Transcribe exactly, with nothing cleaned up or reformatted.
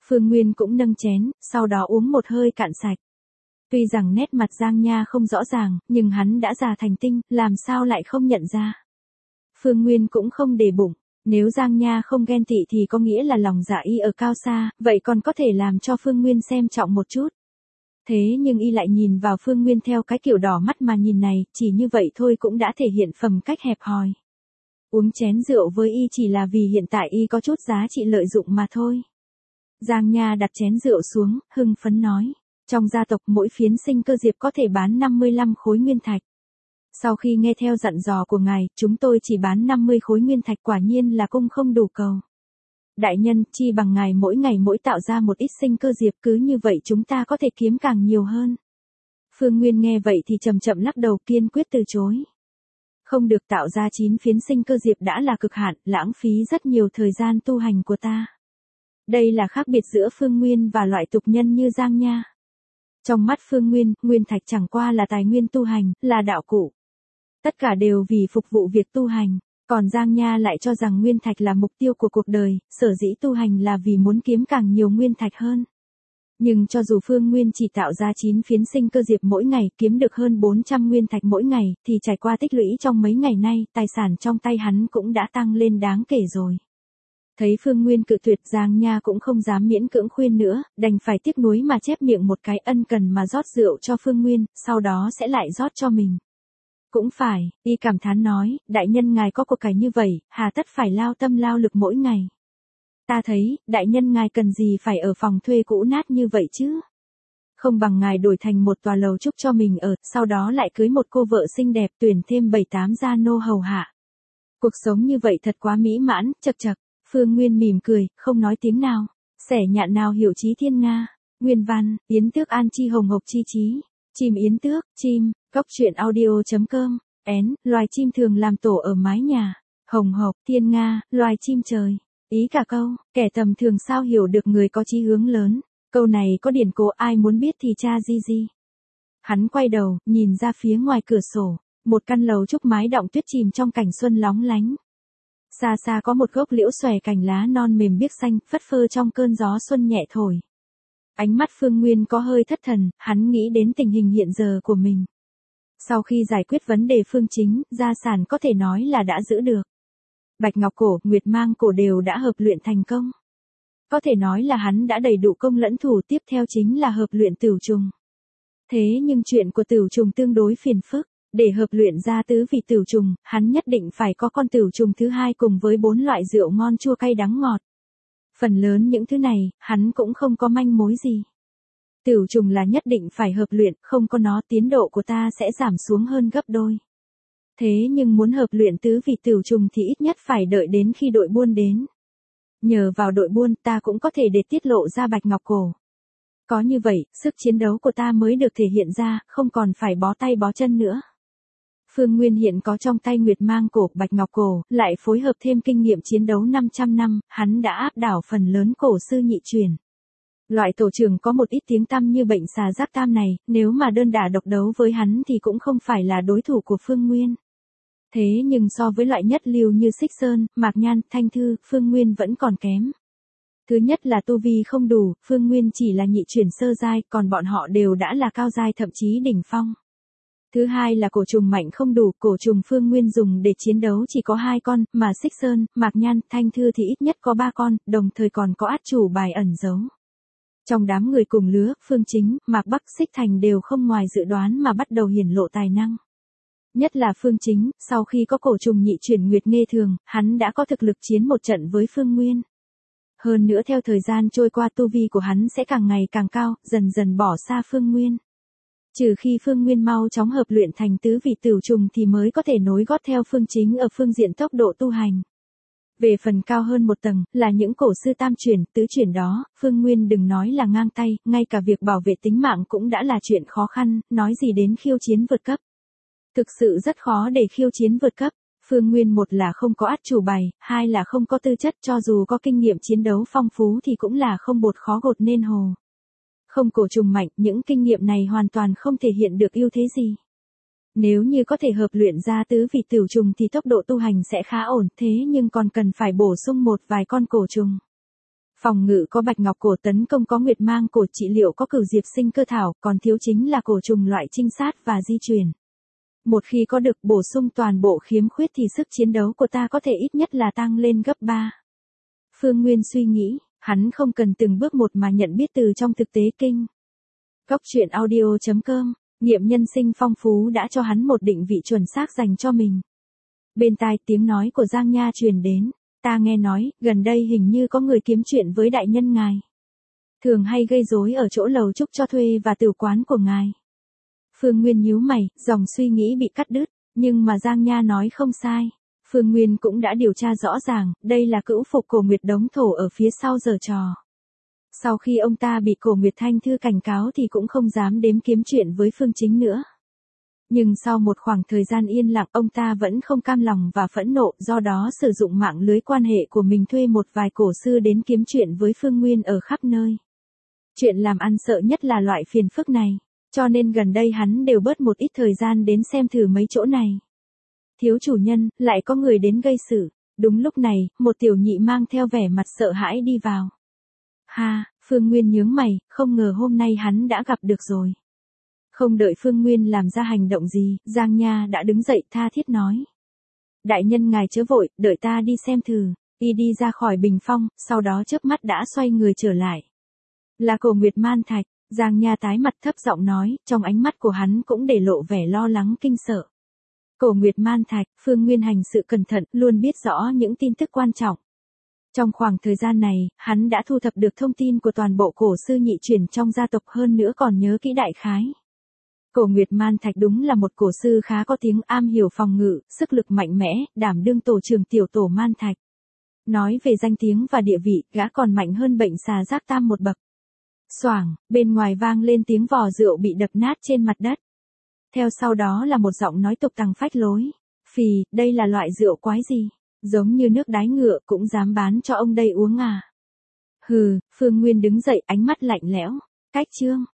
Phương Nguyên cũng nâng chén, sau đó uống một hơi cạn sạch. Tuy rằng nét mặt Giang Nha không rõ ràng, nhưng hắn đã già thành tinh, làm sao lại không nhận ra. Phương Nguyên cũng không để bụng, nếu Giang Nha không ghen tị thì có nghĩa là lòng dạ y ở cao xa, vậy còn có thể làm cho Phương Nguyên xem trọng một chút. Thế nhưng y lại nhìn vào Phương Nguyên theo cái kiểu đỏ mắt mà nhìn này, chỉ như vậy thôi cũng đã thể hiện phẩm cách hẹp hòi. Uống chén rượu với y chỉ là vì hiện tại y có chút giá trị lợi dụng mà thôi. Giang Nha đặt chén rượu xuống, hưng phấn nói. Trong gia tộc mỗi phiến sinh cơ diệp có thể bán năm mươi lăm khối nguyên thạch. Sau khi nghe theo dặn dò của ngài, chúng tôi chỉ bán năm mươi khối nguyên thạch, quả nhiên là cung không đủ cầu. Đại nhân, chi bằng ngài mỗi ngày mỗi tạo ra một ít sinh cơ diệp, cứ như vậy chúng ta có thể kiếm càng nhiều hơn. Phương Nguyên nghe vậy thì chậm chậm lắc đầu, kiên quyết từ chối. Không được, tạo ra chín phiến sinh cơ diệp đã là cực hạn, lãng phí rất nhiều thời gian tu hành của ta. Đây là khác biệt giữa Phương Nguyên và loại tục nhân như Giang Nha. Trong mắt Phương Nguyên, nguyên thạch chẳng qua là tài nguyên tu hành, là đạo cụ. Tất cả đều vì phục vụ việc tu hành, còn Giang Nha lại cho rằng nguyên thạch là mục tiêu của cuộc đời, sở dĩ tu hành là vì muốn kiếm càng nhiều nguyên thạch hơn. Nhưng cho dù Phương Nguyên chỉ tạo ra chín phiến sinh cơ diệp mỗi ngày, kiếm được hơn bốn trăm nguyên thạch mỗi ngày, thì trải qua tích lũy trong mấy ngày nay, tài sản trong tay hắn cũng đã tăng lên đáng kể rồi. Thấy Phương Nguyên cự tuyệt, Giang Nha cũng không dám miễn cưỡng khuyên nữa, đành phải tiếc nuối mà chép miệng một cái, ân cần mà rót rượu cho Phương Nguyên, sau đó sẽ lại rót cho mình. Cũng phải, y cảm thán nói, đại nhân ngài có của cải như vậy, hà tất phải lao tâm lao lực mỗi ngày. Ta thấy, đại nhân ngài cần gì phải ở phòng thuê cũ nát như vậy chứ? Không bằng ngài đổi thành một tòa lầu trúc cho mình ở, sau đó lại cưới một cô vợ xinh đẹp, tuyển thêm bảy tám gia nô hầu hạ. Cuộc sống như vậy thật quá mỹ mãn, chật chật. Phương Nguyên mỉm cười, không nói tiếng nào. Xẻ nhạn nào hiểu chí thiên nga. Nguyên văn, yến tước an chi hồng hộc chi chí. Chim yến tước, chim, cóc truyện audio chấm com. Én, loài chim thường làm tổ ở mái nhà. Hồng hộc, thiên nga, loài chim trời. Ý cả câu, kẻ tầm thường sao hiểu được người có chí hướng lớn. Câu này có điển cố, ai muốn biết thì tra di di. Hắn quay đầu, nhìn ra phía ngoài cửa sổ. Một căn lầu trúc mái đọng tuyết chìm trong cảnh xuân lóng lánh. Xa xa có một gốc liễu xòe cành lá non mềm biếc xanh, phất phơ trong cơn gió xuân nhẹ thổi. Ánh mắt Phương Nguyên có hơi thất thần, hắn nghĩ đến tình hình hiện giờ của mình. Sau khi giải quyết vấn đề phương chính, gia sản có thể nói là đã giữ được. Bạch ngọc cổ, nguyệt mang cổ đều đã hợp luyện thành công. Có thể nói là hắn đã đầy đủ công lẫn thủ, tiếp theo chính là hợp luyện tửu trùng. Thế nhưng chuyện của tửu trùng tương đối phiền phức. Để hợp luyện ra tứ vị tửu trùng, hắn nhất định phải có con tửu trùng thứ hai cùng với bốn loại rượu ngon chua cay đắng ngọt. Phần lớn những thứ này, hắn cũng không có manh mối gì. Tửu trùng là nhất định phải hợp luyện, không có nó tiến độ của ta sẽ giảm xuống hơn gấp đôi. Thế nhưng muốn hợp luyện tứ vị tửu trùng thì ít nhất phải đợi đến khi đội buôn đến. Nhờ vào đội buôn ta cũng có thể để tiết lộ ra bạch ngọc cổ. Có như vậy, sức chiến đấu của ta mới được thể hiện ra, không còn phải bó tay bó chân nữa. Phương Nguyên hiện có trong tay nguyệt mang cổ, bạch ngọc cổ, lại phối hợp thêm kinh nghiệm chiến đấu năm trăm năm, hắn đã áp đảo phần lớn cổ sư nhị truyền. Loại tổ trưởng có một ít tiếng tăm như bệnh xà giác tam này, nếu mà đơn đả độc đấu với hắn thì cũng không phải là đối thủ của Phương Nguyên. Thế nhưng so với loại nhất lưu như Xích Sơn, Mạc Nhan, Thanh Thư, Phương Nguyên vẫn còn kém. Thứ nhất là tu vi không đủ, Phương Nguyên chỉ là nhị truyền sơ giai, còn bọn họ đều đã là cao giai thậm chí đỉnh phong. Thứ hai là cổ trùng mạnh không đủ, cổ trùng Phương Nguyên dùng để chiến đấu chỉ có hai con, mà Xích Sơn, Mạc Nhan, Thanh Thư thì ít nhất có ba con, đồng thời còn có át chủ bài ẩn giấu. Trong đám người cùng lứa, Phương Chính, Mạc Bắc, Xích Thành đều không ngoài dự đoán mà bắt đầu hiển lộ tài năng. Nhất là Phương Chính, sau khi có cổ trùng nhị chuyển Nguyệt Nghê Thường, hắn đã có thực lực chiến một trận với Phương Nguyên. Hơn nữa theo thời gian trôi qua tu vi của hắn sẽ càng ngày càng cao, dần dần bỏ xa Phương Nguyên. Trừ khi Phương Nguyên mau chóng hợp luyện thành tứ vị tửu trùng thì mới có thể nối gót theo Phương Chính ở phương diện tốc độ tu hành. Về phần cao hơn một tầng, là những cổ sư tam chuyển, tứ chuyển đó, Phương Nguyên đừng nói là ngang tay, ngay cả việc bảo vệ tính mạng cũng đã là chuyện khó khăn, nói gì đến khiêu chiến vượt cấp. Thực sự rất khó để khiêu chiến vượt cấp. Phương Nguyên một là không có át chủ bài, hai là không có tư chất, cho dù có kinh nghiệm chiến đấu phong phú thì cũng là không bột khó gột nên hồ. Không cổ trùng mạnh, những kinh nghiệm này hoàn toàn không thể hiện được ưu thế gì. Nếu như có thể hợp luyện ra tứ vị tửu trùng thì tốc độ tu hành sẽ khá ổn, thế nhưng còn cần phải bổ sung một vài con cổ trùng. Phòng ngự có bạch ngọc cổ, tấn công có nguyệt mang cổ, trị liệu có cửu diệp sinh cơ thảo, còn thiếu chính là cổ trùng loại trinh sát và di truyền. Một khi có được bổ sung toàn bộ khiếm khuyết thì sức chiến đấu của ta có thể ít nhất là tăng lên gấp ba. Phương Nguyên suy nghĩ, hắn không cần từng bước một mà nhận biết từ trong thực tế kinh. Cốc truyện audio chấm com, nghiệm nhân sinh phong phú đã cho hắn một định vị chuẩn xác dành cho mình. Bên tai tiếng nói của Giang Nha truyền đến, ta nghe nói, gần đây hình như có người kiếm chuyện với đại nhân ngài. Thường hay gây rối ở chỗ lầu trúc cho thuê và tử quán của ngài. Phương Nguyên nhíu mày, dòng suy nghĩ bị cắt đứt, nhưng mà Giang Nha nói không sai. Phương Nguyên cũng đã điều tra rõ ràng, đây là cữu phục Cổ Nguyệt đống thổ ở phía sau giở trò. Sau khi ông ta bị Cổ Nguyệt Thanh Thư cảnh cáo thì cũng không dám đếm kiếm chuyện với Phương Chính nữa. Nhưng sau một khoảng thời gian yên lặng, ông ta vẫn không cam lòng và phẫn nộ, do đó sử dụng mạng lưới quan hệ của mình thuê một vài cổ sư đến kiếm chuyện với Phương Nguyên ở khắp nơi. Chuyện làm ăn sợ nhất là loại phiền phức này, cho nên gần đây hắn đều bớt một ít thời gian đến xem thử mấy chỗ này. Thiếu chủ nhân, lại có người đến gây sự. Đúng lúc này, một tiểu nhị mang theo vẻ mặt sợ hãi đi vào. Ha, Phương Nguyên nhướng mày, không ngờ hôm nay hắn đã gặp được rồi. Không đợi Phương Nguyên làm ra hành động gì, Giang Nha đã đứng dậy tha thiết nói. Đại nhân ngài chớ vội, đợi ta đi xem thử. Y đi ra khỏi bình phong, sau đó chớp mắt đã xoay người trở lại. Là Cổ Nguyệt Man Thạch, Giang Nha tái mặt thấp giọng nói, trong ánh mắt của hắn cũng để lộ vẻ lo lắng kinh sợ. Cổ Nguyệt Man Thạch, Phương Nguyên hành sự cẩn thận, luôn biết rõ những tin tức quan trọng. Trong khoảng thời gian này, hắn đã thu thập được thông tin của toàn bộ cổ sư nhị truyền trong gia tộc, hơn nữa còn nhớ kỹ đại khái. Cổ Nguyệt Man Thạch đúng là một cổ sư khá có tiếng, am hiểu phòng ngự, sức lực mạnh mẽ, đảm đương tổ trưởng tiểu tổ Man Thạch. Nói về danh tiếng và địa vị, gã còn mạnh hơn bệnh xà giác tam một bậc. Xoảng, bên ngoài vang lên tiếng vò rượu bị đập nát trên mặt đất. Theo sau đó là một giọng nói tục tằng phách lối. Phì, đây là loại rượu quái gì? Giống như nước đái ngựa cũng dám bán cho ông đây uống à? Hừ, Phương Nguyên đứng dậy, ánh mắt lạnh lẽo. Cách chương,